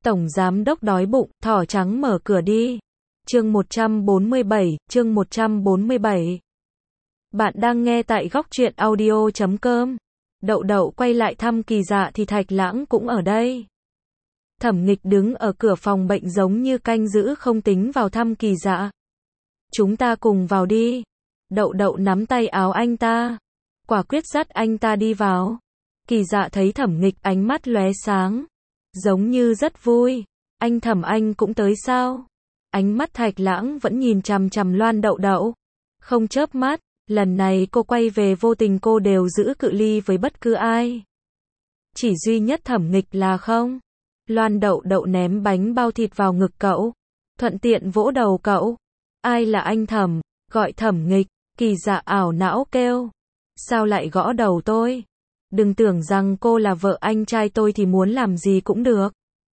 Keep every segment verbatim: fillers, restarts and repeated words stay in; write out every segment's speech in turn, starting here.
Tổng giám đốc đói bụng, thỏ trắng mở cửa đi. Chương một trăm bốn mươi bảy, chương một trăm bốn mươi bảy. Bạn đang nghe tại góc truyện audio chấm com. Đậu đậu quay lại thăm Kỳ Dạ thì Thạch Lãng cũng ở đây. Thẩm Nghịch đứng ở cửa phòng bệnh giống như canh giữ không tính vào thăm Kỳ Dạ. Chúng ta cùng vào đi. Đậu đậu nắm tay áo anh ta, quả quyết dắt anh ta đi vào. Kỳ Dạ thấy Thẩm Nghịch ánh mắt lóe sáng, giống như rất vui. Anh Thẩm, anh cũng tới sao? Ánh mắt Thạch Lãng vẫn nhìn chằm chằm Loan Đậu Đậu, không chớp mắt. Lần này cô quay về vô tình cô đều giữ cự ly với bất cứ ai. Chỉ duy nhất Thẩm Nghịch là không. Loan Đậu Đậu ném bánh bao thịt vào ngực cậu, thuận tiện vỗ đầu cậu. Ai là anh Thẩm? Gọi Thẩm Nghịch. Kỳ Dạ ảo não kêu. Sao lại gõ đầu tôi? Đừng tưởng rằng cô là vợ anh trai tôi thì muốn làm gì cũng được.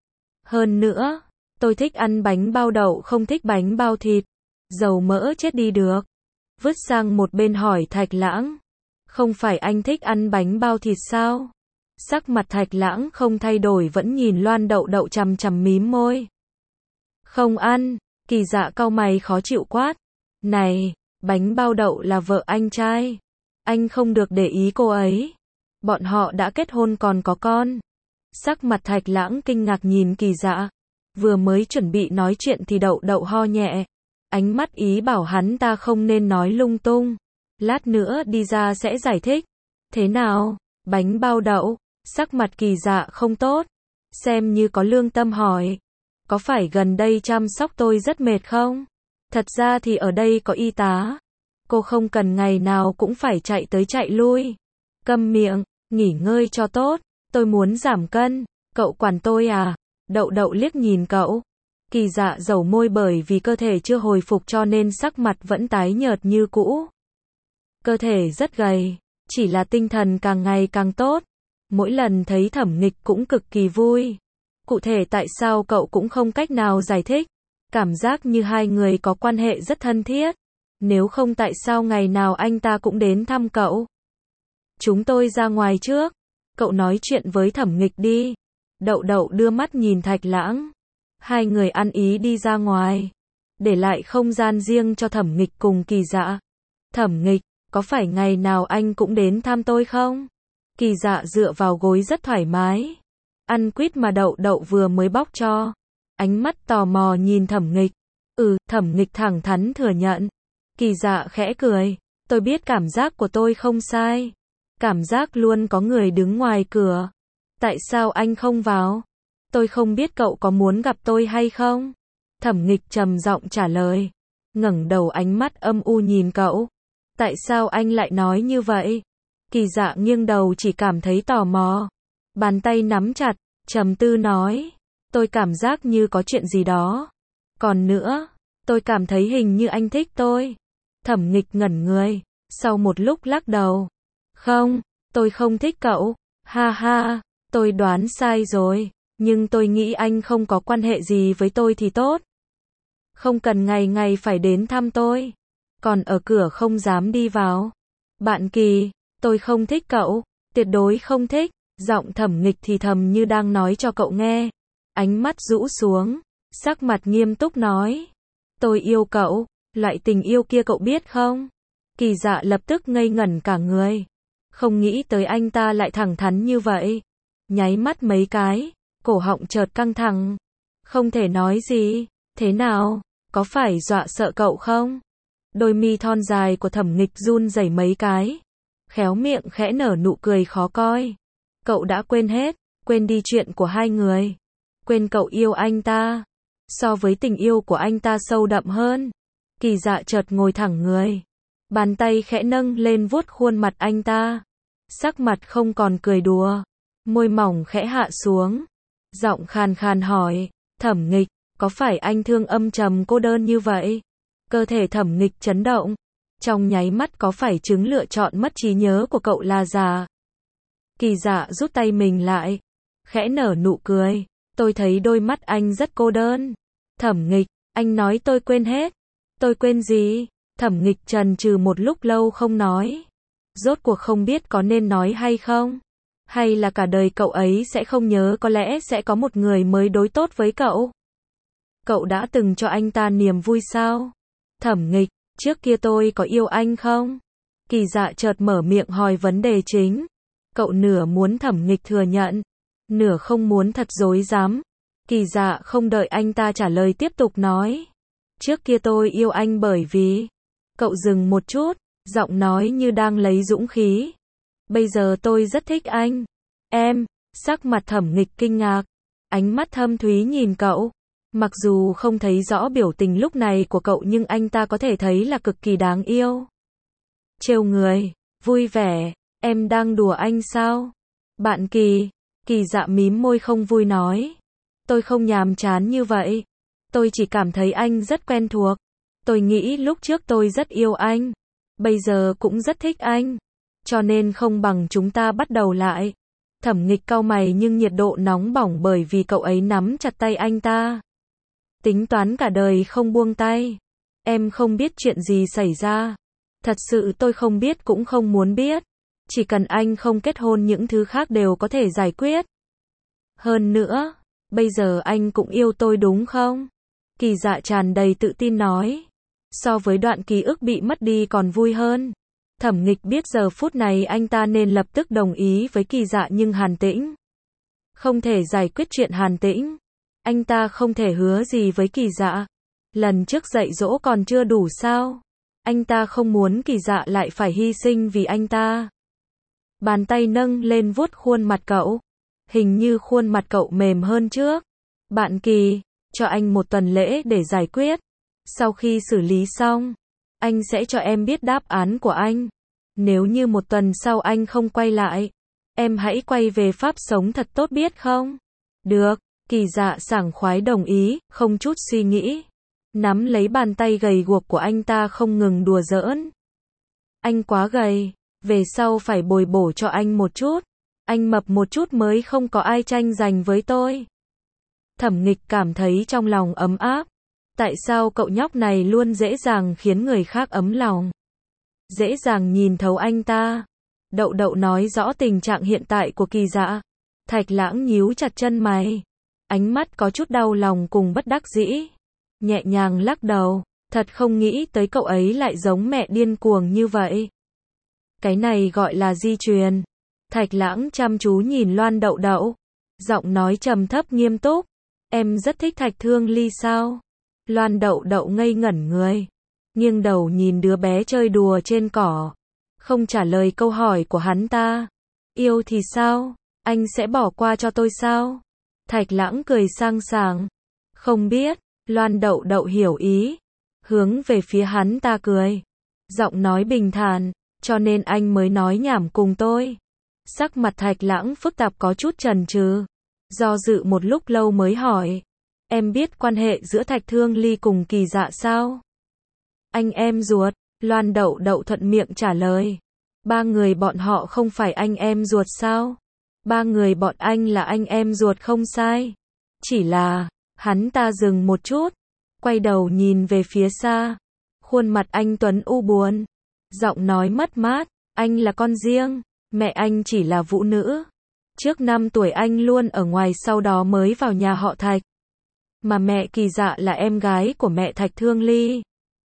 Hơn nữa, tôi thích ăn bánh bao đậu không thích bánh bao thịt. Dầu mỡ chết đi được. Vứt sang một bên hỏi Thạch Lãng. Không phải anh thích ăn bánh bao thịt sao? Sắc mặt Thạch Lãng không thay đổi vẫn nhìn Loan Đậu Đậu chằm chằm mím môi. Không ăn. Kỳ Dạ cau mày khó chịu quát. Này, bánh bao đậu là vợ anh trai. Anh không được để ý cô ấy. Bọn họ đã kết hôn còn có con. Sắc mặt Thạch Lãng kinh ngạc nhìn Kỳ Dạ. Vừa mới chuẩn bị nói chuyện thì Đậu Đậu ho nhẹ. Ánh mắt ý bảo hắn ta không nên nói lung tung. Lát nữa đi ra sẽ giải thích. Thế nào? Bánh bao đậu? Sắc mặt Kỳ Dạ không tốt. Xem như có lương tâm hỏi. Có phải gần đây chăm sóc tôi rất mệt không? Thật ra thì ở đây có y tá. Cô không cần ngày nào cũng phải chạy tới chạy lui. Câm miệng, nghỉ ngơi cho tốt. Tôi muốn giảm cân. Cậu quản tôi à? Đậu Đậu liếc nhìn cậu. Kỳ Dạ dầu môi bởi vì cơ thể chưa hồi phục cho nên sắc mặt vẫn tái nhợt như cũ. Cơ thể rất gầy, chỉ là tinh thần càng ngày càng tốt. Mỗi lần thấy Thẩm Nghịch cũng cực kỳ vui. Cụ thể tại sao cậu cũng không cách nào giải thích. Cảm giác như hai người có quan hệ rất thân thiết. Nếu không tại sao ngày nào anh ta cũng đến thăm cậu. Chúng tôi ra ngoài trước. Cậu nói chuyện với Thẩm Nghịch đi. Đậu Đậu đưa mắt nhìn Thạch Lãng. Hai người ăn ý đi ra ngoài. Để lại không gian riêng cho Thẩm Nghịch cùng Kỳ Dạ. Thẩm Nghịch, có phải ngày nào anh cũng đến thăm tôi không? Kỳ Dạ dựa vào gối rất thoải mái. Ăn quýt mà Đậu Đậu vừa mới bóc cho. Ánh mắt tò mò nhìn Thẩm Nghịch. Ừ, Thẩm Nghịch thẳng thắn thừa nhận. Kỳ Dạ khẽ cười. Tôi biết cảm giác của tôi không sai. Cảm giác luôn có người đứng ngoài cửa. Tại sao anh không vào? Tôi không biết cậu có muốn gặp tôi hay không? Thẩm Nghịch trầm giọng trả lời. Ngẩng đầu ánh mắt âm u nhìn cậu. Tại sao anh lại nói như vậy? Kỳ Dạ nghiêng đầu chỉ cảm thấy tò mò. Bàn tay nắm chặt, trầm tư nói. Tôi cảm giác như có chuyện gì đó. Còn nữa, tôi cảm thấy hình như anh thích tôi. Thẩm Nghịch ngẩn người, sau một lúc lắc đầu. Không, tôi không thích cậu. Ha ha, tôi đoán sai rồi. Nhưng tôi nghĩ anh không có quan hệ gì với tôi thì tốt. Không cần ngày ngày phải đến thăm tôi. Còn ở cửa không dám đi vào. Bạn Kỳ, tôi không thích cậu. Tuyệt đối không thích. Giọng Thẩm Nghịch thì thầm như đang nói cho cậu nghe. Ánh mắt rũ xuống. Sắc mặt nghiêm túc nói. Tôi yêu cậu. Loại tình yêu kia cậu biết không? Kỳ Dạ lập tức ngây ngẩn cả người. Không nghĩ tới anh ta lại thẳng thắn như vậy. Nháy mắt mấy cái. Cổ họng chợt căng thẳng. Không thể nói gì. Thế nào? Có phải dọa sợ cậu không? Đôi mi thon dài của Thẩm Nghịch run rẩy mấy cái. Khéo miệng khẽ nở nụ cười khó coi. Cậu đã quên hết. Quên đi chuyện của hai người. Quên cậu yêu anh ta. So với tình yêu của anh ta sâu đậm hơn. Kỳ Dạ chợt ngồi thẳng người. Bàn tay khẽ nâng lên vuốt khuôn mặt anh ta. Sắc mặt không còn cười đùa. Môi mỏng khẽ hạ xuống. Giọng khàn khàn hỏi. Thẩm Nghịch, có phải anh thương âm trầm cô đơn như vậy? Cơ thể Thẩm Nghịch chấn động. Trong nháy mắt có phải chứng lựa chọn mất trí nhớ của cậu là giả? Kỳ Dạ rút tay mình lại. Khẽ nở nụ cười. Tôi thấy đôi mắt anh rất cô đơn. Thẩm Nghịch, anh nói tôi quên hết. Tôi quên gì? Thẩm Nghịch chần chừ một lúc lâu không nói. Rốt cuộc không biết có nên nói hay không. Hay là cả đời cậu ấy sẽ không nhớ, có lẽ sẽ có một người mới đối tốt với cậu? Cậu đã từng cho anh ta niềm vui sao? Thẩm Nghịch, trước kia tôi có yêu anh không? Kỳ Dạ chợt mở miệng hỏi vấn đề chính. Cậu nửa muốn Thẩm Nghịch thừa nhận, nửa không muốn thật dối dám. Kỳ Dạ không đợi anh ta trả lời tiếp tục nói. Trước kia tôi yêu anh bởi vì... Cậu dừng một chút, giọng nói như đang lấy dũng khí. Bây giờ tôi rất thích anh. Em, sắc mặt Thẩm Nghịch kinh ngạc. Ánh mắt thâm thúy nhìn cậu. Mặc dù không thấy rõ biểu tình lúc này của cậu nhưng anh ta có thể thấy là cực kỳ đáng yêu. Trêu người, vui vẻ, em đang đùa anh sao? Bạn Kỳ, Kỳ Dạ mím môi không vui nói. Tôi không nhàm chán như vậy. Tôi chỉ cảm thấy anh rất quen thuộc. Tôi nghĩ lúc trước tôi rất yêu anh. Bây giờ cũng rất thích anh. Cho nên không bằng chúng ta bắt đầu lại. Thẩm Nghịch cau mày nhưng nhiệt độ nóng bỏng bởi vì cậu ấy nắm chặt tay anh ta. Tính toán cả đời không buông tay. Em không biết chuyện gì xảy ra. Thật sự tôi không biết cũng không muốn biết. Chỉ cần anh không kết hôn những thứ khác đều có thể giải quyết. Hơn nữa, bây giờ anh cũng yêu tôi đúng không? Kỳ Dạ tràn đầy tự tin nói. So với đoạn ký ức bị mất đi còn vui hơn. Thẩm Nghịch biết giờ phút này anh ta nên lập tức đồng ý với Kỳ Dạ nhưng Hàn Tĩnh không thể giải quyết chuyện Hàn Tĩnh. Anh ta không thể hứa gì với Kỳ Dạ. Lần trước dạy dỗ còn chưa đủ sao? Anh ta không muốn Kỳ Dạ lại phải hy sinh vì anh ta. Bàn tay nâng lên vuốt khuôn mặt cậu. Hình như khuôn mặt cậu mềm hơn trước. Bạn Kỳ, cho anh một tuần lễ để giải quyết. Sau khi xử lý xong, anh sẽ cho em biết đáp án của anh. Nếu như một tuần sau anh không quay lại, em hãy quay về Pháp sống thật tốt biết không? Được, Kỳ Dạ sảng khoái đồng ý, không chút suy nghĩ. Nắm lấy bàn tay gầy guộc của anh ta không ngừng đùa giỡn. Anh quá gầy, về sau phải bồi bổ cho anh một chút. Anh mập một chút mới không có ai tranh giành với tôi. Thẩm Nghịch cảm thấy trong lòng ấm áp. Tại sao cậu nhóc này luôn dễ dàng khiến người khác ấm lòng? Dễ dàng nhìn thấu anh ta. Đậu Đậu nói rõ tình trạng hiện tại của Kỳ Dạ. Thạch Lãng nhíu chặt chân mày. Ánh mắt có chút đau lòng cùng bất đắc dĩ. Nhẹ nhàng lắc đầu. Thật không nghĩ tới cậu ấy lại giống mẹ điên cuồng như vậy. Cái này gọi là di truyền. Thạch Lãng chăm chú nhìn Loan Đậu Đậu. Giọng nói trầm thấp nghiêm túc. Em rất thích Thạch Thương Ly sao? Loan Đậu Đậu ngây ngẩn người. Nghiêng đầu nhìn đứa bé chơi đùa trên cỏ. Không trả lời câu hỏi của hắn ta. Yêu thì sao? Anh sẽ bỏ qua cho tôi sao? Thạch Lãng cười sang sảng. Không biết. Loan Đậu Đậu hiểu ý. Hướng về phía hắn ta cười. Giọng nói bình thản. Cho nên anh mới nói nhảm cùng tôi. Sắc mặt Thạch Lãng phức tạp có chút chần chừ. Do dự một lúc lâu mới hỏi. Em biết quan hệ giữa Thạch Thương Ly cùng Kỳ Dạ sao? Anh em ruột. Loan Đậu Đậu thuận miệng trả lời. Ba người bọn họ không phải anh em ruột sao? Ba người bọn anh là anh em ruột không sai. Chỉ là, hắn ta dừng một chút. Quay đầu nhìn về phía xa. Khuôn mặt anh tuấn u buồn. Giọng nói mất mát. Anh là con riêng. Mẹ anh chỉ là vũ nữ. Trước năm tuổi anh luôn ở ngoài sau đó mới vào nhà họ Thạch. Mà mẹ Kỳ Dạ là em gái của mẹ Thạch Thương Ly.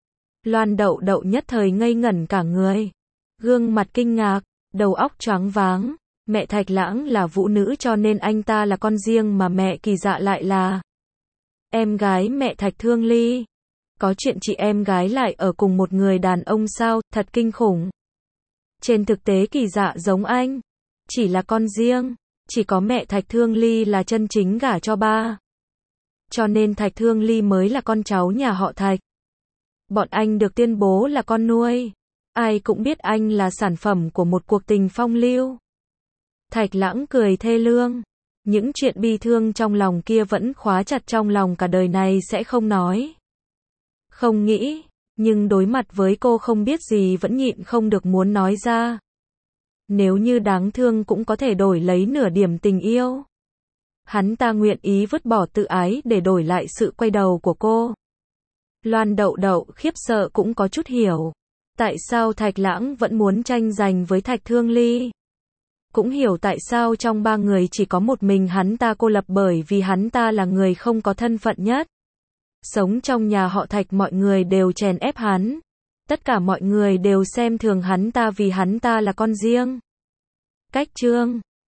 Loan Đậu Đậu nhất thời ngây ngẩn cả người. Gương mặt kinh ngạc, đầu óc choáng váng. Mẹ Thạch Lãng là vũ nữ cho nên anh ta là con riêng mà mẹ Kỳ Dạ lại là em gái mẹ Thạch Thương Ly. Có chuyện chị em gái lại ở cùng một người đàn ông sao, thật kinh khủng. Trên thực tế Kỳ Dạ giống anh. Chỉ là con riêng. Chỉ có mẹ Thạch Thương Ly là chân chính gả cho ba. Cho nên Thạch Thương Ly mới là con cháu nhà họ Thạch. Bọn anh được tuyên bố là con nuôi. Ai cũng biết anh là sản phẩm của một cuộc tình phong lưu. Thạch Lãng cười thê lương. Những chuyện bi thương trong lòng kia vẫn khóa chặt trong lòng cả đời này sẽ không nói. Không nghĩ, nhưng đối mặt với cô không biết gì vẫn nhịn không được muốn nói ra. Nếu như đáng thương cũng có thể đổi lấy nửa điểm tình yêu. Hắn ta nguyện ý vứt bỏ tự ái để đổi lại sự quay đầu của cô. Loan Đậu Đậu khiếp sợ cũng có chút hiểu. Tại sao Thạch Lãng vẫn muốn tranh giành với Thạch Thương Ly? cũng hiểu tại sao trong ba người chỉ có một mình hắn ta cô lập, bởi vì hắn ta là người không có thân phận nhất. Sống trong nhà họ Thạch mọi người đều chèn ép hắn. Tất cả mọi người đều xem thường hắn ta vì hắn ta là con riêng. Cách chương